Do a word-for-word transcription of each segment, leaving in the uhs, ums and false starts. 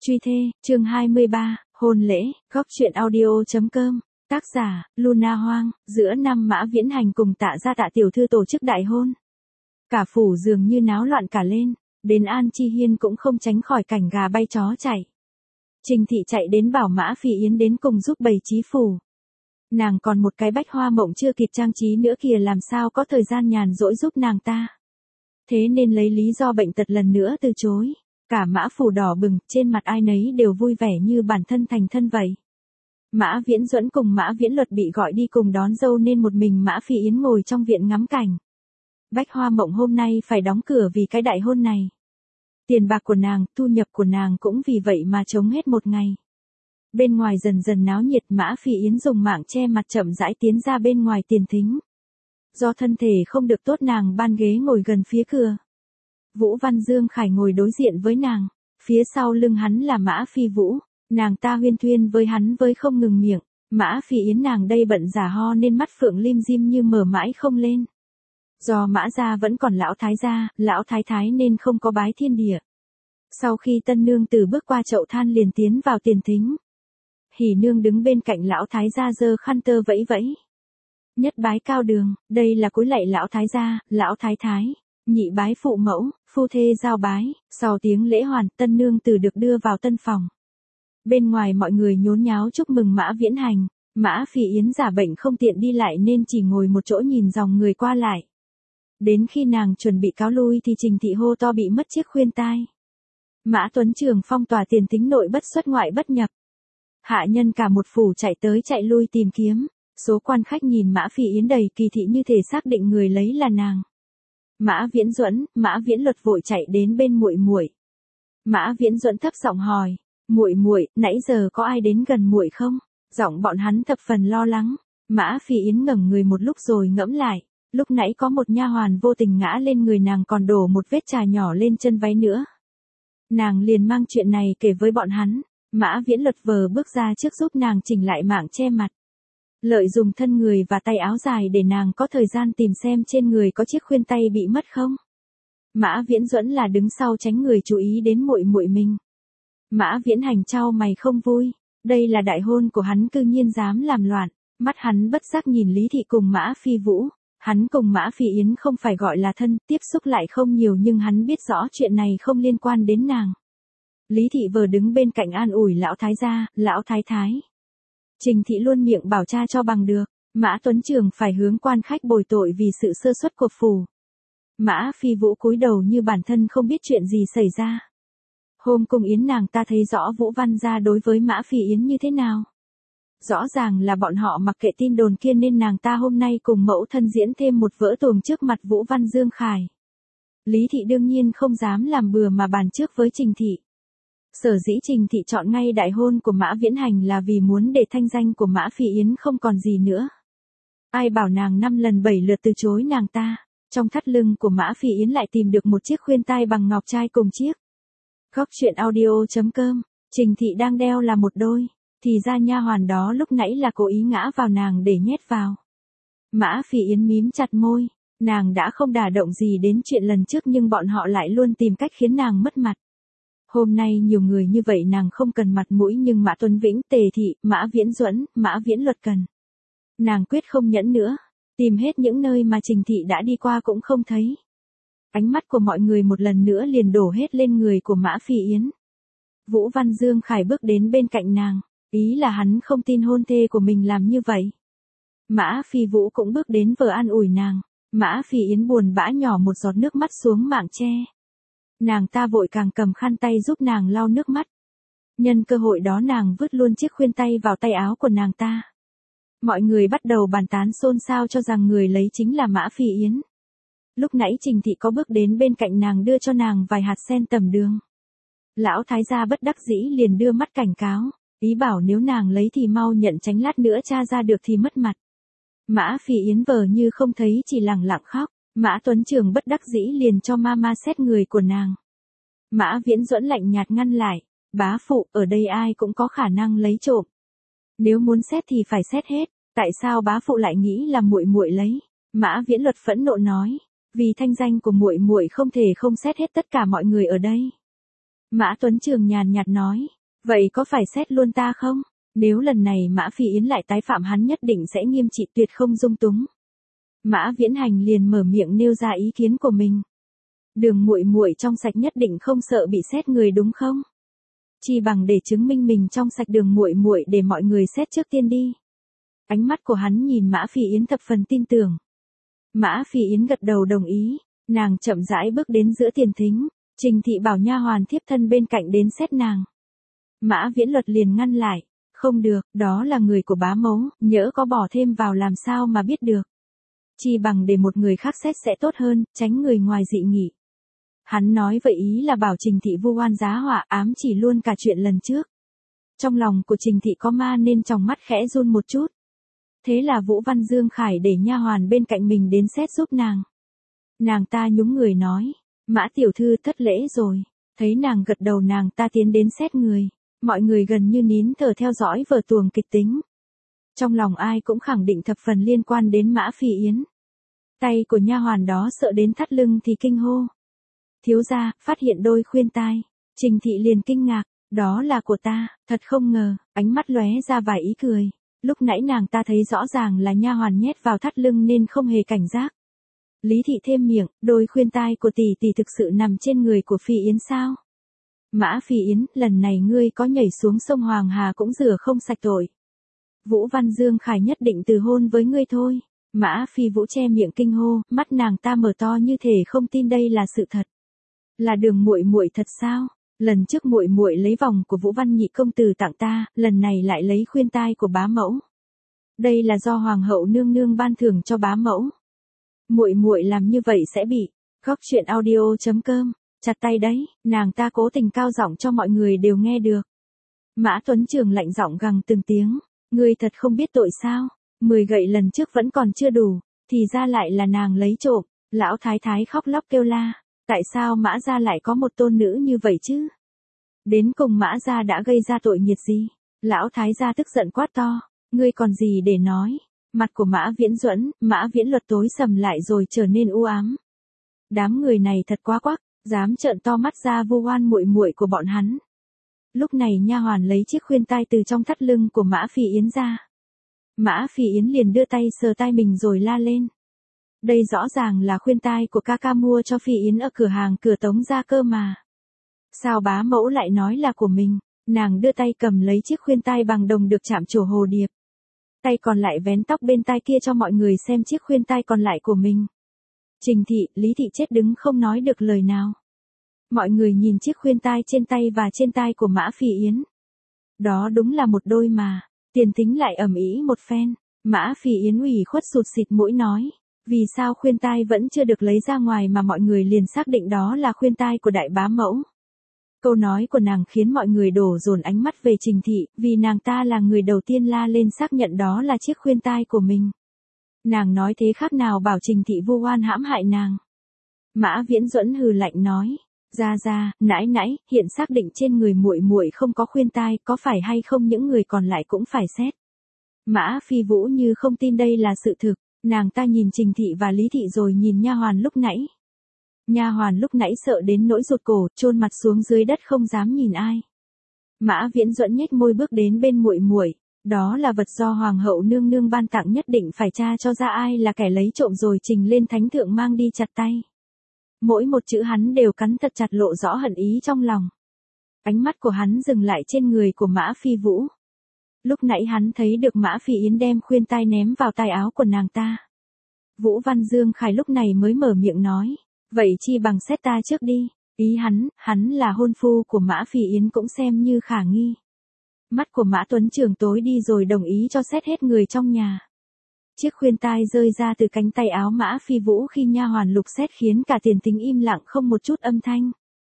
Truy thê, chương hai mươi ba, hôn lễ, góc truyện audio.com, tác giả, Luna Hoang, giữa năm Mã Viễn Hành cùng Tạ gia Tạ tiểu thư tổ chức đại hôn. Cả phủ dường như náo loạn cả lên, đến An Chi Hiên cũng không tránh khỏi cảnh gà bay chó chạy. Trình thị chạy đến bảo Mã Phi Yến đến cùng giúp bày trí phủ. Nàng còn một cái bách hoa mộng chưa kịp trang trí nữa kìa, làm sao có thời gian nhàn rỗi giúp nàng ta. Thế nên lấy lý do bệnh tật lần nữa từ chối. Cả Mã phủ đỏ bừng, trên mặt ai nấy đều vui vẻ như bản thân thành thân vậy. Mã Viễn Duẫn cùng Mã Viễn Luật bị gọi đi cùng đón dâu nên một mình Mã Phi Yến ngồi trong viện ngắm cảnh. Bách hoa mộng hôm nay phải đóng cửa vì cái đại hôn này. Tiền bạc của nàng, thu nhập của nàng cũng vì vậy mà trống hết một ngày. Bên ngoài dần dần náo nhiệt, Mã Phi Yến dùng mạng che mặt chậm rãi tiến ra bên ngoài tiền thính. Do thân thể không được tốt nàng ban ghế ngồi gần phía cửa. Vũ Văn Dương Khải ngồi đối diện với nàng, phía sau lưng hắn là Mã Phi Vũ, nàng ta huyên thuyên với hắn với không ngừng miệng. Mã Phi Yến nàng đây bận giả ho nên mắt phượng lim dim như mở mãi không lên. Do Mã gia vẫn còn lão thái gia, lão thái thái nên không có bái thiên địa. Sau khi tân nương tử bước qua chậu than liền tiến vào tiền thính. Hỉ nương đứng bên cạnh lão thái gia giơ khăn tơ vẫy vẫy. Nhất bái cao đường, đây là cúi lạy lão thái gia, lão thái thái. Nhị bái phụ mẫu, phu thê giao bái, sau tiếng lễ hoàn, tân nương tử được đưa vào tân phòng. Bên ngoài mọi người nhốn nháo chúc mừng Mã Viễn Hành, Mã Phi Yến giả bệnh không tiện đi lại nên chỉ ngồi một chỗ nhìn dòng người qua lại. Đến khi nàng chuẩn bị cáo lui thì Trình thị hô to bị mất chiếc khuyên tai. Mã Tuấn Trường phong tỏa tiền thính nội bất xuất ngoại bất nhập. Hạ nhân cả một phủ chạy tới chạy lui tìm kiếm, số quan khách nhìn Mã Phi Yến đầy kỳ thị như thể xác định người lấy là nàng. Mã Viễn Duẫn, Mã Viễn Luật vội chạy đến bên muội muội. Mã Viễn Duẫn thấp giọng hỏi, "Muội muội, nãy giờ có ai đến gần muội không?" Giọng bọn hắn thập phần lo lắng. Mã Phi Yến ngẩng người một lúc rồi ngẫm lại, lúc nãy có một nha hoàn vô tình ngã lên người nàng còn đổ một vết trà nhỏ lên chân váy nữa. Nàng liền mang chuyện này kể với bọn hắn. Mã Viễn Luật vờ bước ra trước giúp nàng chỉnh lại mạng che mặt. Lợi dùng thân người và tay áo dài để nàng có thời gian tìm xem trên người có chiếc khuyên tay bị mất không. Mã Viễn Duẫn là đứng sau tránh người chú ý đến muội muội mình. Mã Viễn Hành chau mày không vui, đây là đại hôn của hắn cư nhiên dám làm loạn. Mắt hắn bất giác nhìn Lý thị cùng Mã Phi Vũ, hắn cùng Mã Phi Yến không phải gọi là thân, tiếp xúc lại không nhiều nhưng hắn biết rõ chuyện này không liên quan đến nàng. Lý thị vừa đứng bên cạnh an ủi lão thái gia, lão thái thái. Trình thị luôn miệng bảo cha cho bằng được, Mã Tuấn Trường phải hướng quan khách bồi tội vì sự sơ suất của phủ. Mã Phi Vũ cúi đầu như bản thân không biết chuyện gì xảy ra. Hôm cùng yến nàng ta thấy rõ Vũ Văn gia đối với Mã Phi Yến như thế nào. Rõ ràng là bọn họ mặc kệ tin đồn kia nên nàng ta hôm nay cùng mẫu thân diễn thêm một vở tuồng trước mặt Vũ Văn Dương Khải. Lý thị đương nhiên không dám làm bừa mà bàn trước với Trình thị. Sở dĩ Trình thị chọn ngay đại hôn của Mã Viễn Hành là vì muốn để thanh danh của Mã Phi Yến không còn gì nữa. Ai bảo nàng năm lần bảy lượt từ chối nàng ta, trong thắt lưng của Mã Phi Yến lại tìm được một chiếc khuyên tai bằng ngọc trai cùng chiếc. Góc truyện audio.com, Trình thị đang đeo là một đôi, thì ra nha hoàn đó lúc nãy là cố ý ngã vào nàng để nhét vào. Mã Phi Yến mím chặt môi, nàng đã không đả động gì đến chuyện lần trước nhưng bọn họ lại luôn tìm cách khiến nàng mất mặt. Hôm nay nhiều người như vậy nàng không cần mặt mũi nhưng Mã Tuấn Vĩnh, Tề thị, Mã Viễn Duẫn, Mã Viễn Luật cần. Nàng quyết không nhẫn nữa, tìm hết những nơi mà Trình thị đã đi qua cũng không thấy. Ánh mắt của mọi người một lần nữa liền đổ hết lên người của Mã Phi Yến. Vũ Văn Dương Khải bước đến bên cạnh nàng, ý là hắn không tin hôn thê của mình làm như vậy. Mã Phi Vũ cũng bước đến vờ an ủi nàng, Mã Phi Yến buồn bã nhỏ một giọt nước mắt xuống mạng che. Nàng ta vội càng cầm khăn tay giúp nàng lau nước mắt. Nhân cơ hội đó nàng vứt luôn chiếc khuyên tay vào tay áo của nàng ta. Mọi người bắt đầu bàn tán xôn xao cho rằng người lấy chính là Mã Phi Yến. Lúc nãy Trình thị có bước đến bên cạnh nàng đưa cho nàng vài hạt sen tầm đường. Lão thái gia bất đắc dĩ liền đưa mắt cảnh cáo, ý bảo nếu nàng lấy thì mau nhận tránh lát nữa cha ra được thì mất mặt. Mã Phi Yến vờ như không thấy chỉ lẳng lặng khóc. Mã Tuấn Trường bất đắc dĩ liền cho mama xét người của nàng. Mã Viễn Duẫn lạnh nhạt ngăn lại, bá phụ, ở đây ai cũng có khả năng lấy trộm. Nếu muốn xét thì phải xét hết, tại sao bá phụ lại nghĩ là muội muội lấy? Mã Viễn Luật phẫn nộ nói, vì thanh danh của muội muội không thể không xét hết tất cả mọi người ở đây. Mã Tuấn Trường nhàn nhạt nói, vậy có phải xét luôn ta không? Nếu lần này Mã Phi Yến lại tái phạm hắn nhất định sẽ nghiêm trị tuyệt không dung túng. Mã Viễn Hành liền mở miệng nêu ra ý kiến của mình. Đường muội muội trong sạch nhất định không sợ bị xét người đúng không? Chỉ bằng để chứng minh mình trong sạch đường muội muội để mọi người xét trước tiên đi. Ánh mắt của hắn nhìn Mã Phi Yến thập phần tin tưởng. Mã Phi Yến gật đầu đồng ý, nàng chậm rãi bước đến giữa tiền thính, Trình Thị bảo nha hoàn thiếp thân bên cạnh đến xét nàng. Mã Viễn Luật liền ngăn lại, không được, đó là người của bá mẫu, nhỡ có bỏ thêm vào làm sao mà biết được. Chỉ bằng để một người khác xét sẽ tốt hơn, tránh người ngoài dị nghị. Hắn nói vậy ý là bảo Trình Thị vu oan giá họa, ám chỉ luôn cả chuyện lần trước. Trong lòng của Trình Thị có ma nên trong mắt khẽ run một chút. Thế là Vũ Văn Dương Khải để nha hoàn bên cạnh mình đến xét giúp nàng. Nàng ta nhúng người nói, Mã tiểu thư thất lễ rồi. Thấy nàng gật đầu nàng ta tiến đến xét người. Mọi người gần như nín thở theo dõi vở tuồng kịch tính. Trong lòng ai cũng khẳng định thập phần liên quan đến Mã Phi Yến. Tay của nha hoàn đó sợ đến thắt lưng thì kinh hô. Thiếu gia, phát hiện đôi khuyên tai. Trình Thị liền kinh ngạc, đó là của ta, thật không ngờ, ánh mắt lóe ra vài ý cười. Lúc nãy nàng ta thấy rõ ràng là nha hoàn nhét vào thắt lưng nên không hề cảnh giác. Lý Thị thêm miệng, đôi khuyên tai của tỷ tỷ thực sự nằm trên người của Phi Yến sao? Mã Phi Yến, lần này ngươi có nhảy xuống sông Hoàng Hà cũng rửa không sạch tội. Vũ Văn Dương Khải nhất định từ hôn với ngươi thôi. Mã Phi Vũ che miệng kinh hô, mắt nàng ta mở to như thể không tin đây là sự thật. Là đường muội muội thật sao? Lần trước muội muội lấy vòng của Vũ Văn nhị công tử tặng ta, lần này lại lấy khuyên tai của bá mẫu. Đây là do hoàng hậu nương nương ban thưởng cho bá mẫu. Muội muội làm như vậy sẽ bị góc truyện audio chấm com chặt tay đấy, nàng ta cố tình cao giọng cho mọi người đều nghe được. Mã Tuấn Trường lạnh giọng gằn từng tiếng, ngươi thật không biết tội sao? Mười gậy lần trước vẫn còn chưa đủ, thì ra lại là nàng lấy trộm. Lão thái thái khóc lóc kêu la, tại sao Mã gia lại có một tôn nữ như vậy chứ? Đến cùng Mã gia đã gây ra tội nghiệt gì? Lão thái gia tức giận quát to, ngươi còn gì để nói? Mặt của Mã Viễn Duẫn, Mã Viễn Luật tối sầm lại rồi trở nên u ám. Đám người này thật quá quắc, dám trợn to mắt ra vu oan muội muội của bọn hắn. Lúc này nha hoàn lấy chiếc khuyên tai từ trong thắt lưng của Mã Phi Yến ra. Mã Phi Yến liền đưa tay sờ tai mình rồi la lên. Đây rõ ràng là khuyên tai của ca ca mua cho Phi Yến ở cửa hàng cửa Tống gia cơ mà. Sao bá mẫu lại nói là của mình? Nàng đưa tay cầm lấy chiếc khuyên tai bằng đồng được chạm trổ hồ điệp. Tay còn lại vén tóc bên tai kia cho mọi người xem chiếc khuyên tai còn lại của mình. Trình Thị, Lý Thị chết đứng không nói được lời nào. Mọi người nhìn chiếc khuyên tai trên tay và trên tai của Mã Phi Yến. Đó đúng là một đôi mà. Tiền Thính lại ầm ĩ một phen. Mã Phi Yến ủy khuất sụt xịt mũi nói. Vì sao khuyên tai vẫn chưa được lấy ra ngoài mà mọi người liền xác định đó là khuyên tai của đại bá mẫu. Câu nói của nàng khiến mọi người đổ dồn ánh mắt về Trình Thị, vì nàng ta là người đầu tiên la lên xác nhận đó là chiếc khuyên tai của mình. Nàng nói thế khác nào bảo Trình Thị vu oan hãm hại nàng. Mã Viễn Duẫn hừ lạnh nói, ra ra, nãi nãi, hiện xác định trên người muội muội không có khuyên tai, có phải hay không những người còn lại cũng phải xét. Mã Phi Vũ như không tin đây là sự thực, nàng ta nhìn Trình Thị và Lý Thị rồi nhìn nha hoàn lúc nãy. Nha hoàn lúc nãy sợ đến nỗi rụt cổ, chôn mặt xuống dưới đất không dám nhìn ai. Mã Viễn Duẫn nhếch môi bước đến bên muội muội, đó là vật do hoàng hậu nương nương ban tặng nhất định phải tra cho ra ai là kẻ lấy trộm rồi trình lên thánh thượng mang đi chặt tay. Mỗi một chữ hắn đều cắn thật chặt lộ rõ hận ý trong lòng. Ánh mắt của hắn dừng lại trên người của Mã Phi Vũ. Lúc nãy hắn thấy được Mã Phi Yến đem khuyên tai ném vào tay áo của nàng ta. Vũ Văn Dương Khải lúc này mới mở miệng nói, vậy chi bằng xét ta trước đi. Ý hắn, hắn là hôn phu của Mã Phi Yến cũng xem như khả nghi. Mắt của Mã Tuấn Trường tối đi rồi đồng ý cho xét hết người trong nhà. Chiếc khuyên tai rơi ra từ cánh tay áo Mã Phi Vũ khi nha hoàn lục xét khiến cả Tiền Tính im lặng không một chút âm thanh.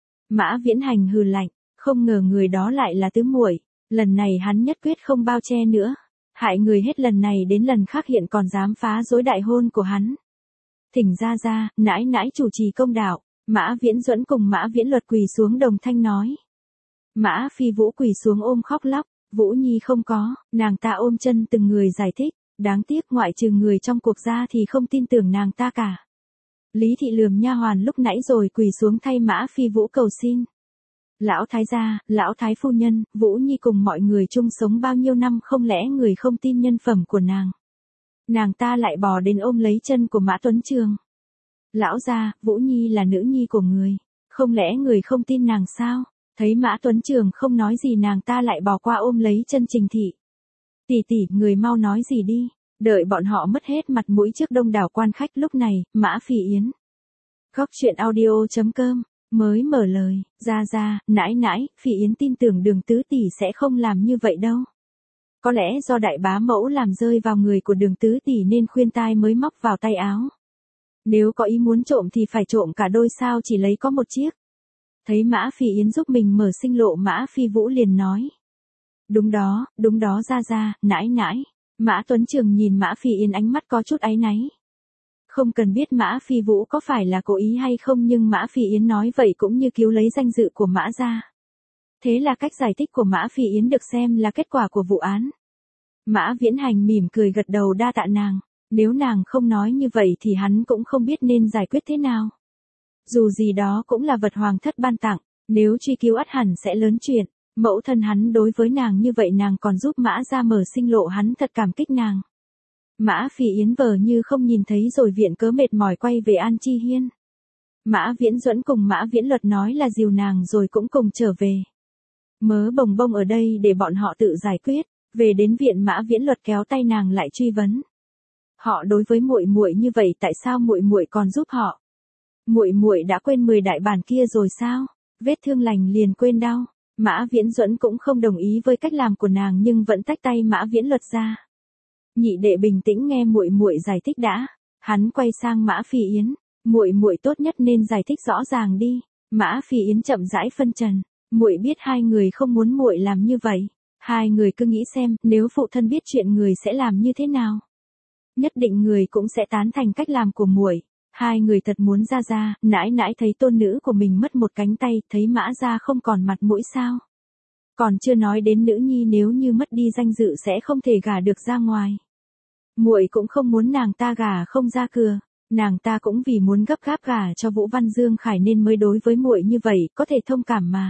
Mã Viễn Hành hừ lạnh, không ngờ người đó lại là tứ muội, lần này hắn nhất quyết không bao che nữa, hại người hết lần này đến lần khác hiện còn dám phá rối đại hôn của hắn. Thỉnh ra ra, nãi nãi chủ trì công đạo. Mã Viễn Duẫn cùng Mã Viễn Luật quỳ xuống đồng thanh nói. Mã Phi Vũ quỳ xuống ôm khóc lóc, Vũ Nhi không có, nàng ta ôm chân từng người giải thích, đáng tiếc ngoại trừ người trong cuộc ra thì không tin tưởng nàng ta cả. Lý Thị lườm nha hoàn lúc nãy rồi quỳ xuống thay Mã Phi Vũ cầu xin. Lão thái gia, lão thái phu nhân, Vũ Nhi cùng mọi người chung sống bao nhiêu năm, không lẽ người không tin nhân phẩm của nàng. Nàng ta lại bò đến ôm lấy chân của Mã Tuấn Trường. Lão gia, Vũ Nhi là nữ nhi của người, không lẽ người không tin nàng sao? Thấy Mã Tuấn Trường không nói gì, nàng ta lại bò qua ôm lấy chân Trình Thị. Tỷ tỷ, người mau nói gì đi, đợi bọn họ mất hết mặt mũi trước đông đảo quan khách. Lúc này, Mã Phi Yến. Góc truyện audio chấm com mới mở lời, ra ra, nãi nãi, Phi Yến tin tưởng Đường tứ tỷ sẽ không làm như vậy đâu. Có lẽ do đại bá mẫu làm rơi vào người của Đường tứ tỷ nên khuyên tai mới móc vào tay áo. Nếu có ý muốn trộm thì phải trộm cả đôi, sao chỉ lấy có một chiếc. Thấy Mã Phi Yến giúp mình mở sinh lộ, Mã Phi Vũ liền nói. Đúng đó, đúng đó ra ra, nãi nãi. Mã Tuấn Trường nhìn Mã Phi Yến ánh mắt có chút áy náy. Không cần biết Mã Phi Vũ có phải là cố ý hay không, nhưng Mã Phi Yến nói vậy cũng như cứu lấy danh dự của Mã gia. Thế là cách giải thích của Mã Phi Yến được xem là kết quả của vụ án. Mã Viễn Hành mỉm cười gật đầu đa tạ nàng. Nếu nàng không nói như vậy thì hắn cũng không biết nên giải quyết thế nào. Dù gì đó cũng là vật hoàng thất ban tặng, nếu truy cứu ắt hẳn sẽ lớn chuyện. Mẫu thân hắn đối với nàng như vậy, nàng còn giúp Mã gia mở sinh lộ, hắn thật cảm kích nàng. Mã Phi Yến vờ như không nhìn thấy rồi viện cớ mệt mỏi quay về An Chi Hiên. Mã Viễn Duẫn cùng Mã Viễn Luật nói là dìu nàng rồi cũng cùng trở về. Mớ bồng bông ở đây để bọn họ tự giải quyết. Về đến viện, Mã Viễn Luật kéo tay nàng lại truy vấn. Họ đối với muội muội như vậy, tại sao muội muội còn giúp họ? Muội muội đã quên mười đại bản kia rồi sao? Vết thương lành liền quên đau. Mã Viễn Duẫn cũng không đồng ý với cách làm của nàng nhưng vẫn tách tay Mã Viễn Luật ra. Nhị đệ bình tĩnh nghe muội muội giải thích đã. Hắn quay sang Mã Phi Yến, muội muội tốt nhất nên giải thích rõ ràng đi. Mã Phi Yến chậm rãi phân trần, muội biết hai người không muốn muội làm như vậy. Hai người cứ nghĩ xem, nếu phụ thân biết chuyện người sẽ làm như thế nào. Nhất định người cũng sẽ tán thành cách làm của muội. Hai người thật muốn ra ra, nãi nãi thấy tôn nữ của mình mất một cánh tay, thấy Mã gia không còn mặt mũi sao? Còn chưa nói đến nữ nhi, nếu như mất đi danh dự sẽ không thể gả được ra ngoài. Muội cũng không muốn nàng ta gả không ra cửa, nàng ta cũng vì muốn gấp gáp gả cho Vũ Văn Dương Khải nên mới đối với muội như vậy, có thể thông cảm mà.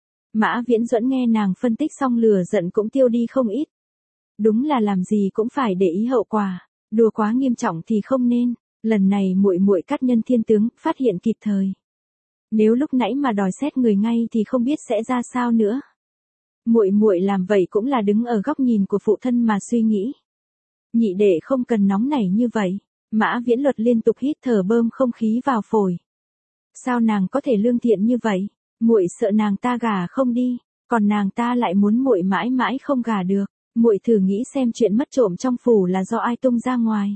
Mã Viễn Duẫn nghe nàng phân tích xong lửa giận cũng tiêu đi không ít. Đúng là làm gì cũng phải để ý hậu quả, đùa quá nghiêm trọng thì không nên. Lần này muội muội cắt nhân thiên tướng, phát hiện kịp thời. Nếu lúc nãy mà đòi xét người ngay thì không biết sẽ ra sao nữa. Muội muội làm vậy cũng là đứng ở góc nhìn của phụ thân mà suy nghĩ. Nhị đệ không cần nóng nảy như vậy. Mã Viễn Luật liên tục hít thở bơm không khí vào phổi. Sao nàng có thể lương thiện như vậy? Muội sợ nàng ta gả không đi, còn nàng ta lại muốn muội mãi mãi không gả được. Muội thử nghĩ xem, chuyện mất trộm trong phủ là do ai tung ra ngoài?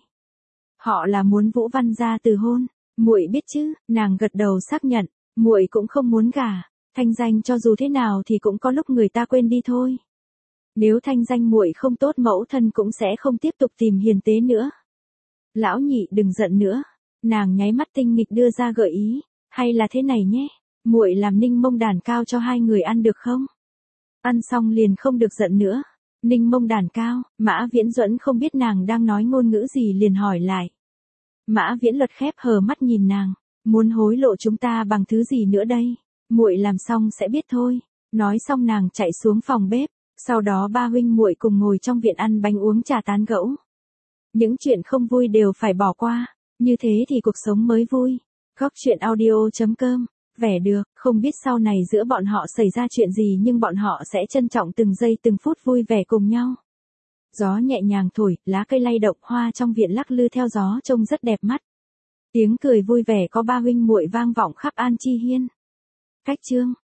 Họ là muốn Vũ Văn gia từ hôn, muội biết chứ? Nàng gật đầu xác nhận, muội cũng không muốn gả. Thanh danh cho dù thế nào thì cũng có lúc người ta quên đi thôi. Nếu thanh danh muội không tốt, mẫu thân cũng sẽ không tiếp tục tìm hiền tế nữa. Lão nhị đừng giận nữa. Nàng nháy mắt tinh nghịch đưa ra gợi ý, hay là thế này nhé, muội làm ninh mông đàn cao cho hai người ăn được không? Ăn xong liền không được giận nữa. Ninh mông đàn cao, Mã Viễn Duẫn không biết nàng đang nói ngôn ngữ gì liền hỏi lại. Mã Viễn Luật khép hờ mắt nhìn nàng, muốn hối lộ chúng ta bằng thứ gì nữa đây? Muội làm xong sẽ biết thôi. Nói xong nàng chạy xuống phòng bếp, sau đó ba huynh muội cùng ngồi trong viện ăn bánh uống trà tán gẫu. Những chuyện không vui đều phải bỏ qua, như thế thì cuộc sống mới vui. Góc truyện audio chấm com, vẻ được, không biết sau này giữa bọn họ xảy ra chuyện gì nhưng bọn họ sẽ trân trọng từng giây từng phút vui vẻ cùng nhau. Gió nhẹ nhàng thổi, lá cây lay động, hoa trong viện lắc lư theo gió trông rất đẹp mắt. Tiếng cười vui vẻ có ba huynh muội vang vọng khắp An Chi Hiên. Cách chương